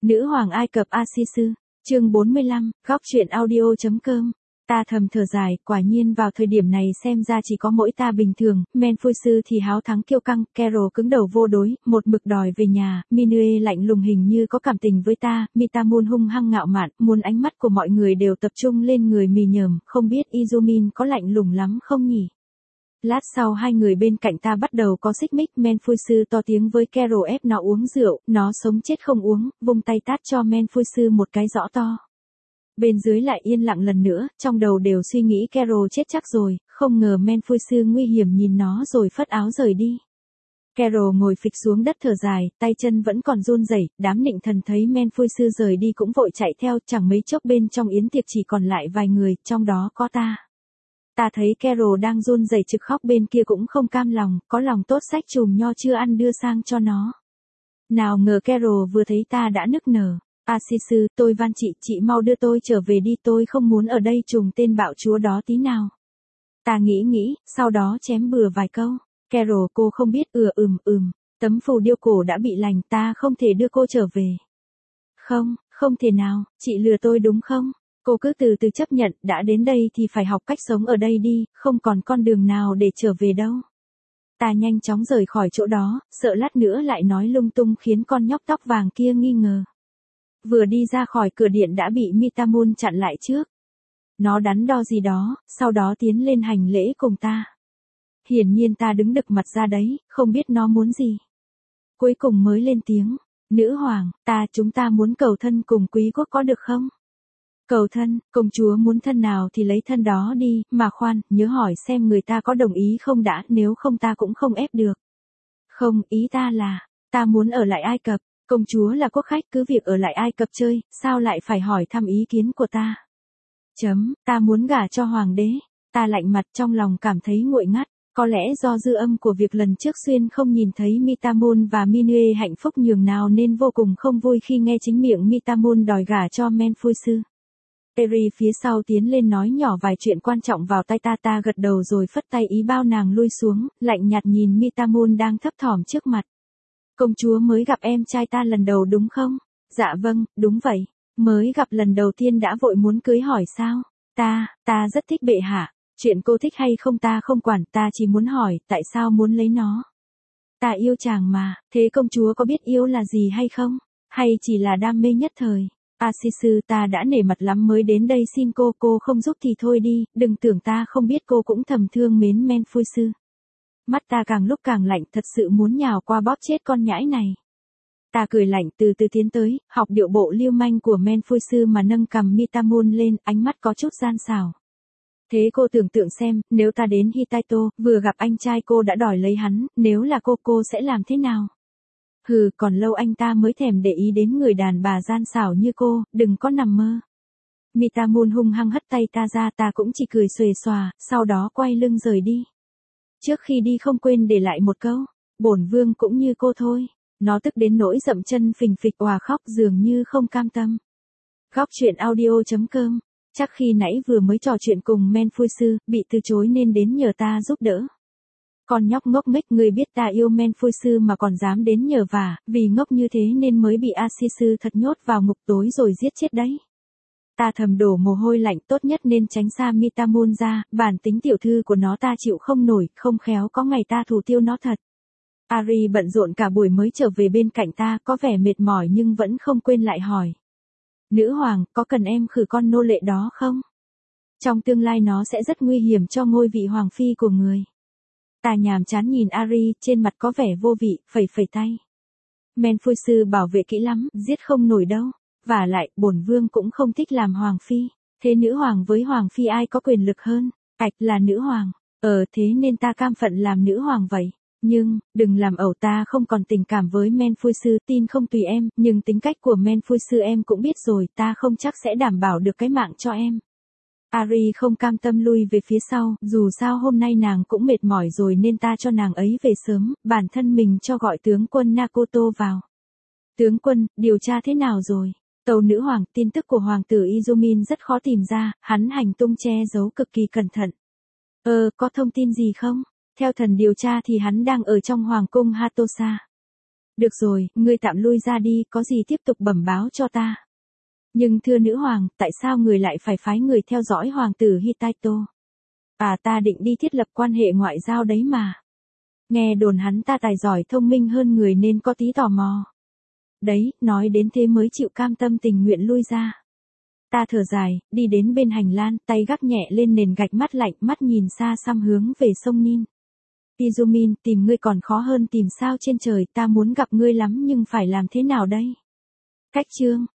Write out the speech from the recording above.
Nữ hoàng Ai Cập Asisu, chương 45, góc truyện audio.com. Ta thầm thở dài, quả nhiên vào thời điểm này xem ra chỉ có mỗi ta bình thường, Menfuisu thì háo thắng kiêu căng, Carol cứng đầu vô đối, một mực đòi về nhà, Minue lạnh lùng hình như có cảm tình với ta, Mitamun hung hăng ngạo mạn, muốn ánh mắt của mọi người đều tập trung lên người mì nhờm, không biết Izumin có lạnh lùng lắm không nhỉ? Lát sau hai người bên cạnh ta bắt đầu có xích mích, Menfuisu to tiếng với Carol ép nó uống rượu, nó sống chết không uống, vung tay tát cho Menfuisu một cái rõ to. Bên dưới lại yên lặng lần nữa, trong đầu đều suy nghĩ Carol chết chắc rồi, không ngờ Menfuisu nguy hiểm nhìn nó rồi phất áo rời đi. Carol ngồi phịch xuống đất thở dài, tay chân vẫn còn run rẩy, đám nịnh thần thấy Menfuisu rời đi cũng vội chạy theo, chẳng mấy chốc bên trong yến tiệc chỉ còn lại vài người, trong đó có ta. Ta thấy Carol đang run rẩy trực khóc bên kia cũng không cam lòng, có lòng tốt xách chùm nho chưa ăn đưa sang cho nó. Nào ngờ Carol vừa thấy ta đã nức nở. Asisu, tôi van chị mau đưa tôi trở về đi, tôi không muốn ở đây trùng tên bạo chúa đó tí nào. Ta nghĩ, sau đó chém bừa vài câu. Carol, cô không biết, tấm phù điêu cổ đã bị lành, ta không thể đưa cô trở về. Không thể nào, chị lừa tôi đúng không? Cô cứ từ từ chấp nhận, đã đến đây thì phải học cách sống ở đây đi, không còn con đường nào để trở về đâu. Ta nhanh chóng rời khỏi chỗ đó, sợ lát nữa lại nói lung tung khiến con nhóc tóc vàng kia nghi ngờ. Vừa đi ra khỏi cửa điện đã bị Mitamun chặn lại trước. Nó đắn đo gì đó, sau đó tiến lên hành lễ cùng ta. Hiển nhiên ta đứng đực mặt ra đấy, không biết nó muốn gì. Cuối cùng mới lên tiếng, nữ hoàng, chúng ta muốn cầu thân cùng quý quốc có được không? Cầu thân, công chúa muốn thân nào thì lấy thân đó đi, mà khoan, nhớ hỏi xem người ta có đồng ý không đã, nếu không ta cũng không ép được. Không, ý ta là, ta muốn ở lại Ai Cập, công chúa là quốc khách cứ việc ở lại Ai Cập chơi, sao lại phải hỏi thăm ý kiến của ta. Ta muốn gả cho hoàng đế, ta lạnh mặt trong lòng cảm thấy nguội ngắt, có lẽ do dư âm của việc lần trước xuyên không nhìn thấy Mitamun và Minue hạnh phúc nhường nào nên vô cùng không vui khi nghe chính miệng Mitamun đòi gả cho Menfuisu. Eri phía sau tiến lên nói nhỏ vài chuyện quan trọng vào tai ta gật đầu rồi phất tay ý bao nàng lui xuống, lạnh nhạt nhìn Mitamun đang thấp thỏm trước mặt. Công chúa mới gặp em trai ta lần đầu đúng không? Dạ vâng, đúng vậy. Mới gặp lần đầu tiên đã vội muốn cưới hỏi sao? Ta rất thích bệ hạ. Chuyện cô thích hay không ta không quản, ta chỉ muốn hỏi, tại sao muốn lấy nó? Ta yêu chàng mà, thế công chúa có biết yêu là gì hay không? Hay chỉ là đam mê nhất thời? Asisu, ta đã nể mặt lắm mới đến đây xin cô không giúp thì thôi đi, đừng tưởng ta không biết cô cũng thầm thương mến Menfuisu. Mắt ta càng lúc càng lạnh, thật sự muốn nhào qua bóp chết con nhãi này. Ta cười lạnh từ từ tiến tới, học điệu bộ lưu manh của Menfuisu mà nâng cằm Mitamun lên, ánh mắt có chút gian xảo. Thế cô tưởng tượng xem, nếu ta đến Hittito, vừa gặp anh trai cô đã đòi lấy hắn, nếu là cô sẽ làm thế nào? Hừ, còn lâu anh ta mới thèm để ý đến người đàn bà gian xảo như cô, đừng có nằm mơ. Mitamun hung hăng hất tay ta ra, ta cũng chỉ cười xuề xòa, sau đó quay lưng rời đi. Trước khi đi không quên để lại một câu, bổn vương cũng như cô thôi. Nó tức đến nỗi dậm chân phình phịch òa khóc dường như không cam tâm. Góc truyện audio.com. Chắc khi nãy vừa mới trò chuyện cùng Menfuisu, bị từ chối nên đến nhờ ta giúp đỡ. Con nhóc ngốc nghếch, người biết ta yêu Menfuisu mà còn dám đến nhờ vả, vì ngốc như thế nên mới bị Asisu thật nhốt vào ngục tối rồi giết chết đấy. Ta thầm đổ mồ hôi lạnh, tốt nhất nên tránh xa Mitamun ra, bản tính tiểu thư của nó ta chịu không nổi, không khéo có ngày ta thủ tiêu nó thật. Ari bận rộn cả buổi mới trở về bên cạnh ta, có vẻ mệt mỏi nhưng vẫn không quên lại hỏi. Nữ hoàng, có cần em khử con nô lệ đó không? Trong tương lai nó sẽ rất nguy hiểm cho ngôi vị hoàng phi của người. Ta nhàm chán nhìn Ari, trên mặt có vẻ vô vị, phẩy tay. Menfuisu bảo vệ kỹ lắm, giết không nổi đâu. Vả lại, bổn vương cũng không thích làm hoàng phi. Thế nữ hoàng với hoàng phi ai có quyền lực hơn? Là nữ hoàng. Thế nên ta cam phận làm nữ hoàng vậy. Nhưng, đừng làm ẩu, ta không còn tình cảm với Menfuisu, tin không tùy em, nhưng tính cách của Menfuisu em cũng biết rồi, ta không chắc sẽ đảm bảo được cái mạng cho em. Ari không cam tâm lui về phía sau, dù sao hôm nay nàng cũng mệt mỏi rồi nên ta cho nàng ấy về sớm, bản thân mình cho gọi tướng quân Nakoto vào. Tướng quân, điều tra thế nào rồi? Tâu nữ hoàng, tin tức của hoàng tử Izumin rất khó tìm ra, hắn hành tung che giấu cực kỳ cẩn thận. Có thông tin gì không? Theo thần điều tra thì hắn đang ở trong hoàng cung Hatosa. Được rồi, ngươi tạm lui ra đi, có gì tiếp tục bẩm báo cho ta. Nhưng thưa nữ hoàng, tại sao người lại phải phái người theo dõi hoàng tử Hittaito? Ta định đi thiết lập quan hệ ngoại giao đấy mà. Nghe đồn hắn ta tài giỏi thông minh hơn người nên có tí tò mò. Đấy, nói đến thế mới chịu cam tâm tình nguyện lui ra. Ta thở dài, đi đến bên hành lang, tay gác nhẹ lên nền gạch, mắt lạnh, mắt nhìn xa xăm hướng về sông Nin. Izumin, tìm ngươi còn khó hơn tìm sao trên trời, ta muốn gặp ngươi lắm nhưng phải làm thế nào đây? Cách chương